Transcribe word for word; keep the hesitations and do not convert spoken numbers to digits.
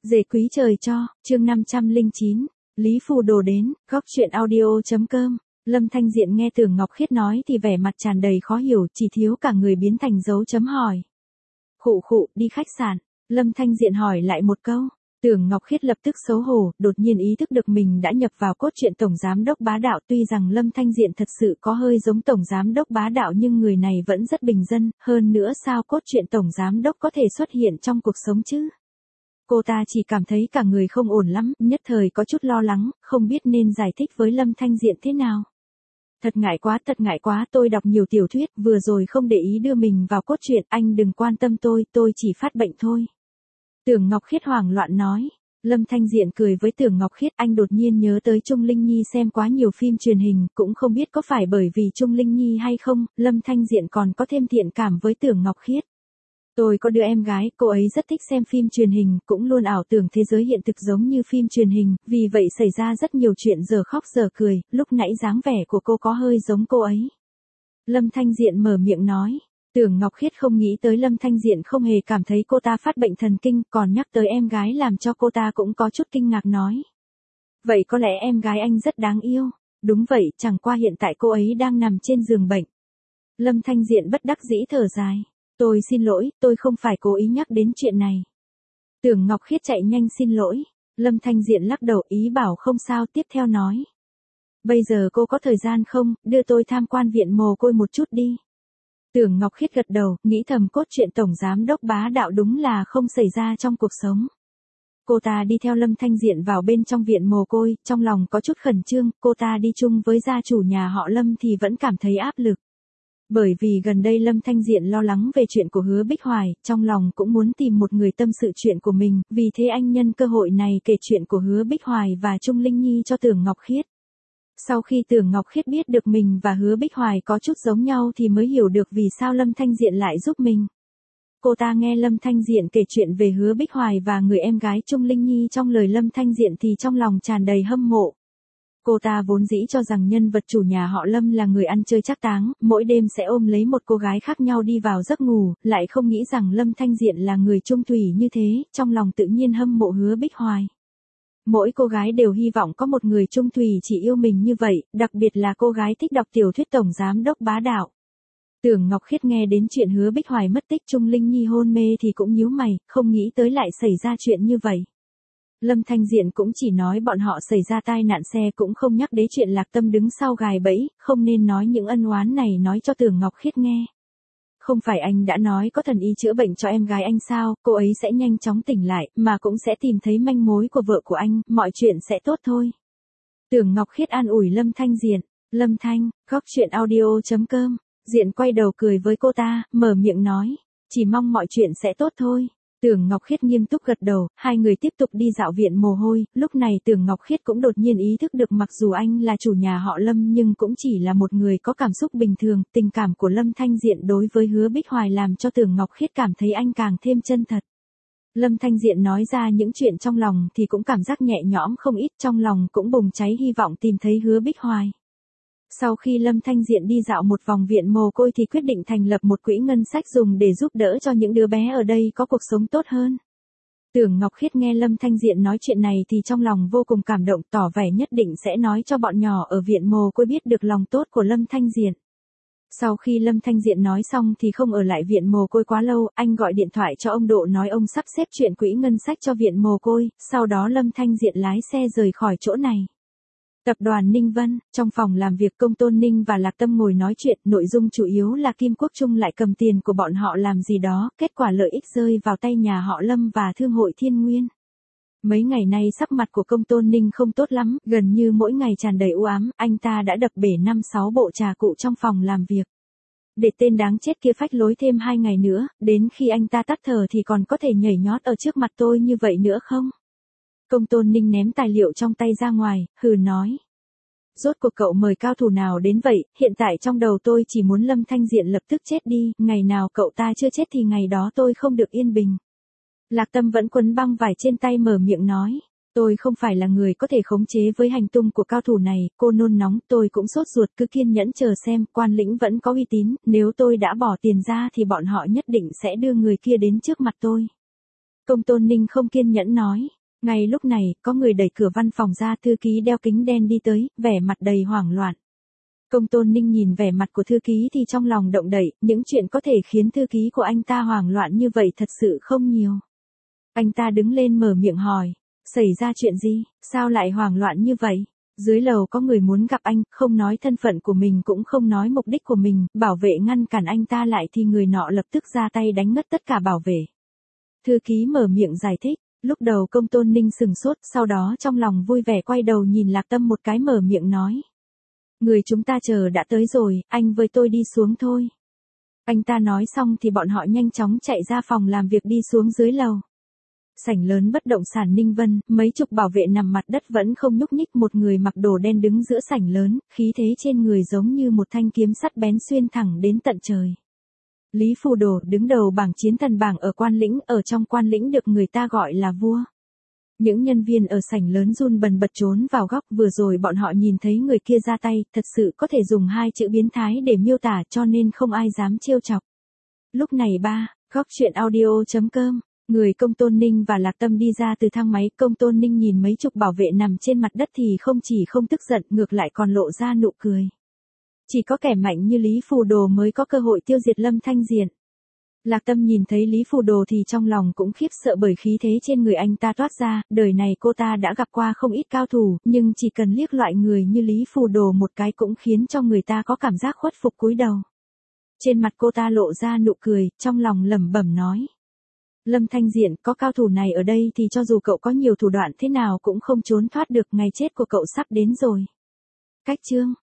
Dề quý trời cho, chương năm trăm lẻ chín, Lý Phù Đồ đến, góc chuyện audio.com. Lâm Thanh Diện nghe Tưởng Ngọc Khiết nói thì vẻ mặt tràn đầy khó hiểu, chỉ thiếu cả người biến thành dấu chấm hỏi. Khụ khụ, đi khách sạn. Lâm Thanh Diện hỏi lại một câu. Tưởng Ngọc Khiết lập tức xấu hổ, đột nhiên ý thức được mình đã nhập vào cốt truyện Tổng Giám Đốc Bá Đạo. Tuy rằng Lâm Thanh Diện thật sự có hơi giống Tổng Giám Đốc Bá Đạo nhưng người này vẫn rất bình dân, hơn nữa sao cốt truyện Tổng Giám Đốc có thể xuất hiện trong cuộc sống chứ? Cô ta chỉ cảm thấy cả người không ổn lắm, nhất thời có chút lo lắng, không biết nên giải thích với Lâm Thanh Diện thế nào. Thật ngại quá, thật ngại quá, tôi đọc nhiều tiểu thuyết, vừa rồi không để ý đưa mình vào cốt truyện, anh đừng quan tâm tôi, tôi chỉ phát bệnh thôi. Tưởng Ngọc Khiết hoảng loạn nói. Lâm Thanh Diện cười với Tưởng Ngọc Khiết, anh đột nhiên nhớ tới Trung Linh Nhi xem quá nhiều phim truyền hình, cũng không biết có phải bởi vì Trung Linh Nhi hay không, Lâm Thanh Diện còn có thêm thiện cảm với Tưởng Ngọc Khiết. Tôi có đứa em gái, cô ấy rất thích xem phim truyền hình, cũng luôn ảo tưởng thế giới hiện thực giống như phim truyền hình, vì vậy xảy ra rất nhiều chuyện giờ khóc giờ cười, lúc nãy dáng vẻ của cô có hơi giống cô ấy. Lâm Thanh Diện mở miệng nói. Tưởng Ngọc Khiết không nghĩ tới Lâm Thanh Diện không hề cảm thấy cô ta phát bệnh thần kinh, còn nhắc tới em gái làm cho cô ta cũng có chút kinh ngạc nói. Vậy có lẽ em gái anh rất đáng yêu. Đúng vậy, chẳng qua hiện tại cô ấy đang nằm trên giường bệnh. Lâm Thanh Diện bất đắc dĩ thở dài. Tôi xin lỗi, tôi không phải cố ý nhắc đến chuyện này. Tưởng Ngọc Khiết chạy nhanh xin lỗi. Lâm Thanh Diện lắc đầu ý bảo không sao, tiếp theo nói. Bây giờ cô có thời gian không, đưa tôi tham quan viện mồ côi một chút đi. Tưởng Ngọc Khiết gật đầu, nghĩ thầm cốt truyện Tổng Giám Đốc Bá Đạo đúng là không xảy ra trong cuộc sống. Cô ta đi theo Lâm Thanh Diện vào bên trong viện mồ côi, trong lòng có chút khẩn trương, cô ta đi chung với gia chủ nhà họ Lâm thì vẫn cảm thấy áp lực. Bởi vì gần đây Lâm Thanh Diện lo lắng về chuyện của Hứa Bích Hoài, trong lòng cũng muốn tìm một người tâm sự chuyện của mình, vì thế anh nhân cơ hội này kể chuyện của Hứa Bích Hoài và Trung Linh Nhi cho Tưởng Ngọc Khiết. Sau khi Tưởng Ngọc Khiết biết được mình và Hứa Bích Hoài có chút giống nhau thì mới hiểu được vì sao Lâm Thanh Diện lại giúp mình. Cô ta nghe Lâm Thanh Diện kể chuyện về Hứa Bích Hoài và người em gái Trung Linh Nhi trong lời Lâm Thanh Diện thì trong lòng tràn đầy hâm mộ. Cô ta vốn dĩ cho rằng nhân vật chủ nhà họ Lâm là người ăn chơi trác táng, mỗi đêm sẽ ôm lấy một cô gái khác nhau đi vào giấc ngủ, lại không nghĩ rằng Lâm Thanh Diện là người trung thủy như thế, trong lòng tự nhiên hâm mộ Hứa Bích Hoài. Mỗi cô gái đều hy vọng có một người trung thủy chỉ yêu mình như vậy, đặc biệt là cô gái thích đọc tiểu thuyết Tổng Giám Đốc Bá Đạo. Tưởng Ngọc Khiết nghe đến chuyện Hứa Bích Hoài mất tích, Trung Linh Nhi hôn mê thì cũng nhíu mày, không nghĩ tới lại xảy ra chuyện như vậy. Lâm Thanh Diện cũng chỉ nói bọn họ xảy ra tai nạn xe, cũng không nhắc đến chuyện Lạc Tâm đứng sau gài bẫy, không nên nói những ân oán này nói cho Tưởng Ngọc Khiết nghe. Không phải anh đã nói có thần y chữa bệnh cho em gái anh sao, cô ấy sẽ nhanh chóng tỉnh lại, mà cũng sẽ tìm thấy manh mối của vợ của anh, mọi chuyện sẽ tốt thôi. Tưởng Ngọc Khiết an ủi Lâm Thanh Diện. Lâm Thanh, góc chuyện audio.com. Diện quay đầu cười với cô ta, mở miệng nói. Chỉ mong mọi chuyện sẽ tốt thôi. Tưởng Ngọc Khiết nghiêm túc gật đầu, hai người tiếp tục đi dạo viện mồ hôi, lúc này Tưởng Ngọc Khiết cũng đột nhiên ý thức được mặc dù anh là chủ nhà họ Lâm nhưng cũng chỉ là một người có cảm xúc bình thường, tình cảm của Lâm Thanh Diện đối với Hứa Bích Hoài làm cho Tưởng Ngọc Khiết cảm thấy anh càng thêm chân thật. Lâm Thanh Diện nói ra những chuyện trong lòng thì cũng cảm giác nhẹ nhõm không ít, trong lòng cũng bùng cháy hy vọng tìm thấy Hứa Bích Hoài. Sau khi Lâm Thanh Diện đi dạo một vòng viện mồ côi thì quyết định thành lập một quỹ ngân sách dùng để giúp đỡ cho những đứa bé ở đây có cuộc sống tốt hơn. Tưởng Ngọc Khiết nghe Lâm Thanh Diện nói chuyện này thì trong lòng vô cùng cảm động, tỏ vẻ nhất định sẽ nói cho bọn nhỏ ở viện mồ côi biết được lòng tốt của Lâm Thanh Diện. Sau khi Lâm Thanh Diện nói xong thì không ở lại viện mồ côi quá lâu, anh gọi điện thoại cho ông Độ nói ông sắp xếp chuyện quỹ ngân sách cho viện mồ côi, sau đó Lâm Thanh Diện lái xe rời khỏi chỗ này. Tập đoàn Ninh Vân, trong phòng làm việc Công Tôn Ninh và Lạc Tâm ngồi nói chuyện, nội dung chủ yếu là Kim Quốc Trung lại cầm tiền của bọn họ làm gì đó, kết quả lợi ích rơi vào tay nhà họ Lâm và Thương hội Thiên Nguyên. Mấy ngày nay sắc mặt của Công Tôn Ninh không tốt lắm, gần như mỗi ngày tràn đầy u ám, anh ta đã đập bể năm sáu bộ trà cụ trong phòng làm việc. Để tên đáng chết kia phách lối thêm hai ngày nữa, đến khi anh ta tắt thở thì còn có thể nhảy nhót ở trước mặt tôi như vậy nữa không? Công Tôn Ninh ném tài liệu trong tay ra ngoài, hừ nói. Rốt cuộc cậu mời cao thủ nào đến vậy, hiện tại trong đầu tôi chỉ muốn Lâm Thanh Diện lập tức chết đi, ngày nào cậu ta chưa chết thì ngày đó tôi không được yên bình. Lạc Tâm vẫn quấn băng vải trên tay mở miệng nói. Tôi không phải là người có thể khống chế với hành tung của cao thủ này, cô nôn nóng, tôi cũng sốt ruột, cứ kiên nhẫn chờ xem, Quan Lĩnh vẫn có uy tín, nếu tôi đã bỏ tiền ra thì bọn họ nhất định sẽ đưa người kia đến trước mặt tôi. Công Tôn Ninh không kiên nhẫn nói. Ngay lúc này, có người đẩy cửa văn phòng ra, thư ký đeo kính đen đi tới, vẻ mặt đầy hoảng loạn. Công Tôn Ninh nhìn vẻ mặt của thư ký thì trong lòng động đậy, những chuyện có thể khiến thư ký của anh ta hoảng loạn như vậy thật sự không nhiều. Anh ta đứng lên mở miệng hỏi, xảy ra chuyện gì, sao lại hoảng loạn như vậy? Dưới lầu có người muốn gặp anh, không nói thân phận của mình cũng không nói mục đích của mình, bảo vệ ngăn cản anh ta lại thì người nọ lập tức ra tay đánh ngất tất cả bảo vệ. Thư ký mở miệng giải thích, lúc đầu Công Tôn Ninh sừng sốt, sau đó trong lòng vui vẻ quay đầu nhìn Lạc Tâm một cái mở miệng nói. Người chúng ta chờ đã tới rồi, anh với tôi đi xuống thôi. Anh ta nói xong thì bọn họ nhanh chóng chạy ra phòng làm việc đi xuống dưới lầu. Sảnh lớn bất động sản Ninh Vân, mấy chục bảo vệ nằm mặt đất vẫn không nhúc nhích, một người mặc đồ đen đứng giữa sảnh lớn, khí thế trên người giống như một thanh kiếm sắt bén xuyên thẳng đến tận trời. Lý Phù Đồ đứng đầu bảng chiến thần bảng ở quan lĩnh, ở trong quan lĩnh được người ta gọi là vua. Những nhân viên ở sảnh lớn run bần bật trốn vào góc, vừa rồi bọn họ nhìn thấy người kia ra tay, thật sự có thể dùng hai chữ biến thái để miêu tả, cho nên không ai dám trêu chọc. Lúc này ba, góc truyện audio chấm com, người Công Tôn Ninh và Lạc Tâm đi ra từ thang máy. Công Tôn Ninh nhìn mấy chục bảo vệ nằm trên mặt đất thì không chỉ không tức giận, ngược lại còn lộ ra nụ cười. Chỉ có kẻ mạnh như Lý Phù Đồ mới có cơ hội tiêu diệt Lâm Thanh Diện. Lạc Tâm nhìn thấy Lý Phù Đồ thì trong lòng cũng khiếp sợ bởi khí thế trên người anh ta toát ra, đời này cô ta đã gặp qua không ít cao thủ, nhưng chỉ cần liếc loại người như Lý Phù Đồ một cái cũng khiến cho người ta có cảm giác khuất phục cúi đầu. Trên mặt cô ta lộ ra nụ cười, trong lòng lẩm bẩm nói. Lâm Thanh Diện, có cao thủ này ở đây thì cho dù cậu có nhiều thủ đoạn thế nào cũng không trốn thoát được, ngày chết của cậu sắp đến rồi. Cách chương